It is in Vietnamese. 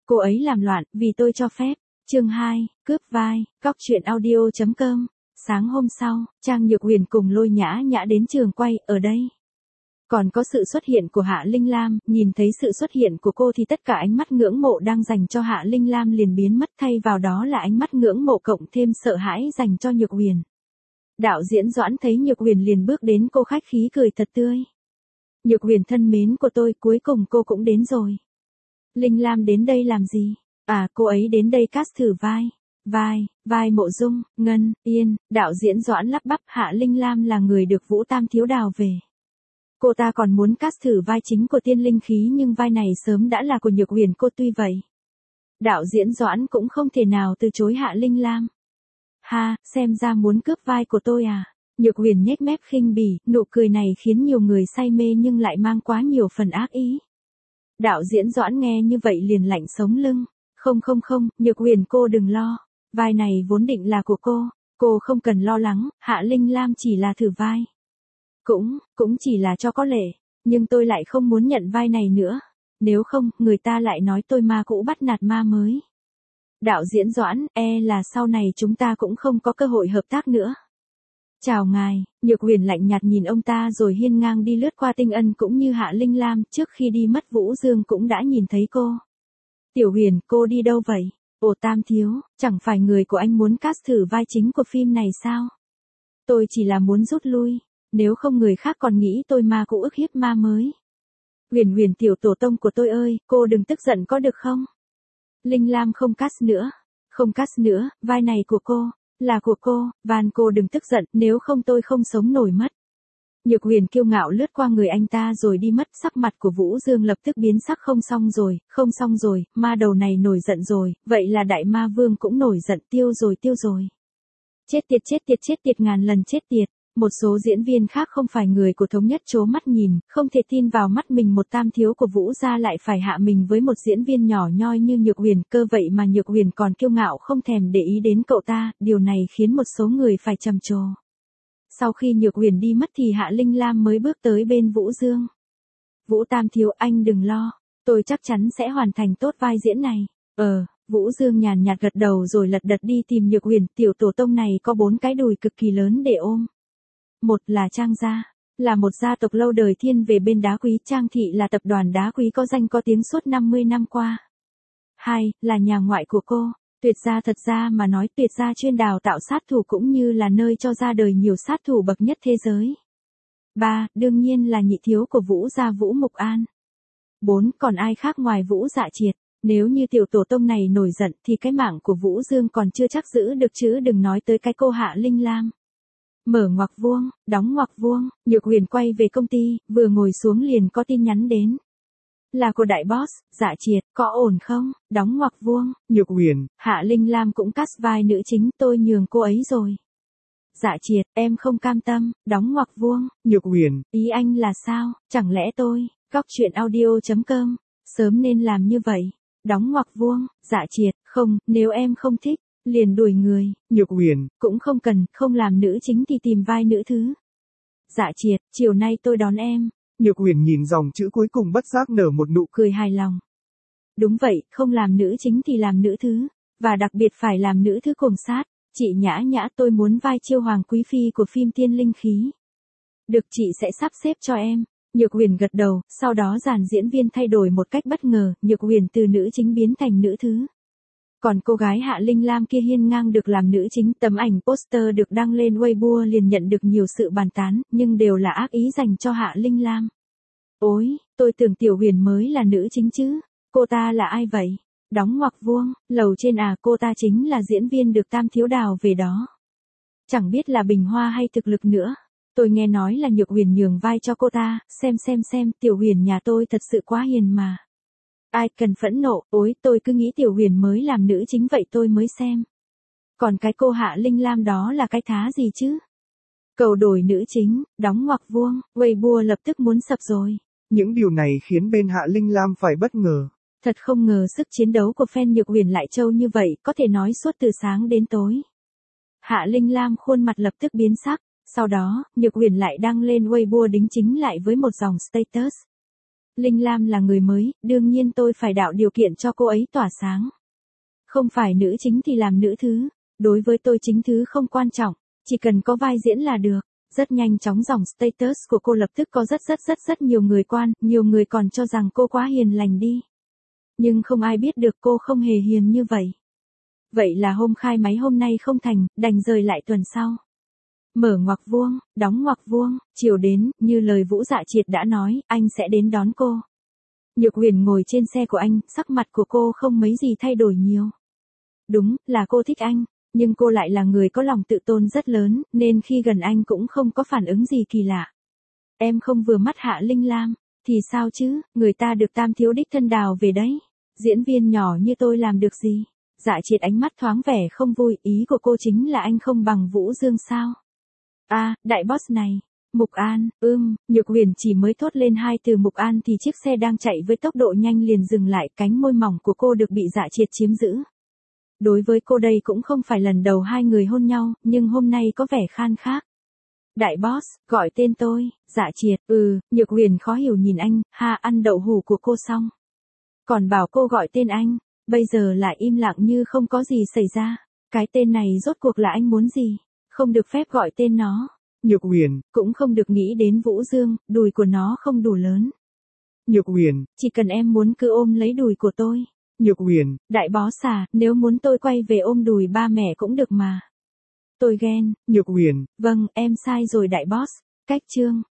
Cô ấy làm loạn, vì tôi cho phép. Chương 2, cướp vai, góc truyện audio.com. Sáng hôm sau, Trang Nhược Huyền cùng Lôi Nhã Nhã đến trường quay, ở đây. Còn có sự xuất hiện của Hạ Linh Lam, nhìn thấy sự xuất hiện của cô thì tất cả ánh mắt ngưỡng mộ đang dành cho Hạ Linh Lam liền biến mất, thay vào đó là ánh mắt ngưỡng mộ cộng thêm sợ hãi dành cho Nhược Huyền. Đạo diễn Doãn thấy Nhược Huyền liền bước đến, cô khách khí cười thật tươi. Nhược Huyền thân mến của tôi, cuối cùng cô cũng đến rồi. Linh Lam đến đây làm gì? À, cô ấy đến đây cast thử vai. Vai Mộ Dung, Ngân, Yên. Đạo diễn Doãn lắp bắp, Hạ Linh Lam là người được Vũ Tam Thiếu đào về. Cô ta còn muốn cast thử vai chính của Tiên Linh Khí nhưng vai này sớm đã là của Nhược Huyền cô, tuy vậy. Đạo diễn Doãn cũng không thể nào từ chối Hạ Linh Lam. Ha, xem ra muốn cướp vai của tôi à? Nhược Huyền nhếch mép khinh bỉ, nụ cười này khiến nhiều người say mê nhưng lại mang quá nhiều phần ác ý. Đạo diễn Doãn nghe như vậy liền lạnh sống lưng. Không, Nhược Huyền cô đừng lo. Vai này vốn định là của cô không cần lo lắng, Hạ Linh Lam chỉ là thử vai. Cũng chỉ là cho có lệ, nhưng tôi lại không muốn nhận vai này nữa. Nếu không, người ta lại nói tôi ma cũ bắt nạt ma mới. Đạo diễn Doãn, là sau này chúng ta cũng không có cơ hội hợp tác nữa. Chào ngài. Nhược Huyền lạnh nhạt nhìn ông ta rồi hiên ngang đi lướt qua Tinh Ân cũng như Hạ Linh Lam, trước khi đi mất Vũ Dương cũng đã nhìn thấy cô. Tiểu Huyền, cô đi đâu vậy? Ồ, Tam Thiếu, chẳng phải người của anh muốn cast thử vai chính của phim này sao? Tôi chỉ là muốn rút lui, nếu không người khác còn nghĩ tôi ma cũ ức hiếp ma mới. Huyền tiểu tổ tông của tôi ơi, cô đừng tức giận có được không? Linh Lam không cast nữa, vai này của cô, là của cô, van cô đừng tức giận, nếu không tôi không sống nổi mất. Nhược Huyền kiêu ngạo lướt qua người anh ta rồi đi mất, sắc mặt của Vũ Dương lập tức biến sắc. Không xong rồi, ma đầu này nổi giận rồi, vậy là Đại Ma Vương cũng nổi giận, tiêu rồi. Chết tiệt ngàn lần chết tiệt. Một số diễn viên khác không phải người của Thống Nhất trố mắt nhìn, không thể tin vào mắt mình, một Tam Thiếu của Vũ gia lại phải hạ mình với một diễn viên nhỏ nhoi như Nhược Huyền, cơ vậy mà Nhược Huyền còn kiêu ngạo không thèm để ý đến cậu ta, điều này khiến một số người phải trầm trồ. Sau khi Nhược Huyền đi mất thì Hạ Linh Lam mới bước tới bên Vũ Dương. Vũ Tam Thiếu, anh đừng lo, tôi chắc chắn sẽ hoàn thành tốt vai diễn này. Vũ Dương nhàn nhạt gật đầu rồi lật đật đi tìm Nhược Huyền. Tiểu tổ tông này có 4 cái đùi cực kỳ lớn để ôm. Một là Trang gia, là một gia tộc lâu đời thiên về bên đá quý. Trang thị là tập đoàn đá quý có danh có tiếng suốt 50 năm qua. 2 là nhà ngoại của cô, Tuyệt gia. Thật ra mà nói, Tuyệt gia chuyên đào tạo sát thủ cũng như là nơi cho ra đời nhiều sát thủ bậc nhất thế giới. 3 đương nhiên là nhị thiếu của Vũ gia, Vũ Mục An. 4 còn ai khác ngoài Vũ Dạ Triệt. Nếu như tiểu tổ tông này nổi giận thì cái mạng của Vũ Dương còn chưa chắc giữ được, chứ đừng nói tới cái cô Hạ Linh Lam. Mở ngoặc vuông, đóng ngoặc vuông. Nhược Huyền quay về công ty, vừa ngồi xuống liền có tin nhắn đến. Là của đại boss, Dạ Triệt, có ổn không? Đóng ngoặc vuông. Nhược Huyền, Hạ Linh Lam cũng cast vai nữ chính, tôi nhường cô ấy rồi. Dạ Triệt, em không cam tâm. Đóng ngoặc vuông. Nhược Huyền, ý anh là sao? Chẳng lẽ tôi, góc truyện audio.com, sớm nên làm như vậy? Đóng ngoặc vuông. Dạ Triệt, không, nếu em không thích, liền đuổi người. Nhược Huyền, cũng không cần, không làm nữ chính thì tìm vai nữ thứ. Dạ Triệt, chiều nay tôi đón em. Nhược Huyền nhìn dòng chữ cuối cùng bất giác nở một nụ cười hài lòng. Đúng vậy, không làm nữ chính thì làm nữ thứ, và đặc biệt phải làm nữ thứ cuồng sát. Chị Nhã Nhã, tôi muốn vai Chiêu Hoàng Quý Phi của phim Tiên Linh Khí. Được, chị sẽ sắp xếp cho em. Nhược Huyền gật đầu, sau đó dàn diễn viên thay đổi một cách bất ngờ, Nhược Huyền từ nữ chính biến thành nữ thứ. Còn cô gái Hạ Linh Lam kia hiên ngang được làm nữ chính. Tấm ảnh poster được đăng lên Weibo liền nhận được nhiều sự bàn tán, nhưng đều là ác ý dành cho Hạ Linh Lam. Ôi, tôi tưởng Tiểu Huyền mới là nữ chính chứ. Cô ta là ai vậy? Đóng ngoặc vuông. Lầu trên à, cô ta chính là diễn viên được Tam Thiếu đào về đó. Chẳng biết là bình hoa hay thực lực nữa. Tôi nghe nói là Nhược Huyền nhường vai cho cô ta. Xem, Tiểu Huyền nhà tôi thật sự quá hiền mà. Ai cần phẫn nộ, ôi, tôi cứ nghĩ Tiểu Huyền mới làm nữ chính vậy tôi mới xem. Còn cái cô Hạ Linh Lam đó là cái thá gì chứ? Cầu đổi nữ chính, đóng ngoặc vuông, Weibo lập tức muốn sập rồi. Những điều này khiến bên Hạ Linh Lam phải bất ngờ. Thật không ngờ sức chiến đấu của fan Nhược Huyền lại trâu như vậy, có thể nói suốt từ sáng đến tối. Hạ Linh Lam khuôn mặt lập tức biến sắc, sau đó, Nhược Huyền lại đăng lên Weibo đính chính lại với một dòng status. Linh Lam là người mới, đương nhiên tôi phải tạo điều kiện cho cô ấy tỏa sáng. Không phải nữ chính thì làm nữ thứ. Đối với tôi chính thứ không quan trọng, chỉ cần có vai diễn là được. Rất nhanh chóng dòng status của cô lập tức có rất nhiều người quan, nhiều người còn cho rằng cô quá hiền lành đi. Nhưng không ai biết được cô không hề hiền như vậy. Vậy là hôm khai máy hôm nay không thành, đành rời lại tuần sau. Mở ngoặc vuông, đóng ngoặc vuông, chiều đến, như lời Vũ Dạ Triệt đã nói, anh sẽ đến đón cô. Nhược Huyền ngồi trên xe của anh, sắc mặt của cô không mấy gì thay đổi nhiều. Đúng, là cô thích anh, nhưng cô lại là người có lòng tự tôn rất lớn, nên khi gần anh cũng không có phản ứng gì kỳ lạ. Em không vừa mắt Hạ Linh Lam, thì sao chứ, người ta được Tam thiếu đích thân đào về đấy. Diễn viên nhỏ như tôi làm được gì? Dạ Triệt ánh mắt thoáng vẻ không vui, ý của cô chính là anh không bằng Vũ Dương sao? Đại boss này. Mục An, Nhược Huyền chỉ mới thốt lên hai từ Mục An thì chiếc xe đang chạy với tốc độ nhanh liền dừng lại, cánh môi mỏng của cô được bị Dạ Triệt chiếm giữ. Đối với cô đây cũng không phải lần đầu hai người hôn nhau, nhưng hôm nay có vẻ khan khác. Đại boss, gọi tên tôi. Dạ Triệt, Nhược Huyền khó hiểu nhìn anh, ăn đậu hủ của cô xong. Còn bảo cô gọi tên anh, bây giờ lại im lặng như không có gì xảy ra. Cái tên này rốt cuộc là anh muốn gì? Không được phép gọi tên nó. Nhược Huyền, cũng không được nghĩ đến Vũ Dương, đùi của nó không đủ lớn. Nhược Huyền, chỉ cần em muốn cứ ôm lấy đùi của tôi. Nhược Huyền, đại boss à, nếu muốn tôi quay về ôm đùi ba mẹ cũng được mà. Tôi ghen. Nhược Huyền, vâng, em sai rồi đại boss. Cách chương.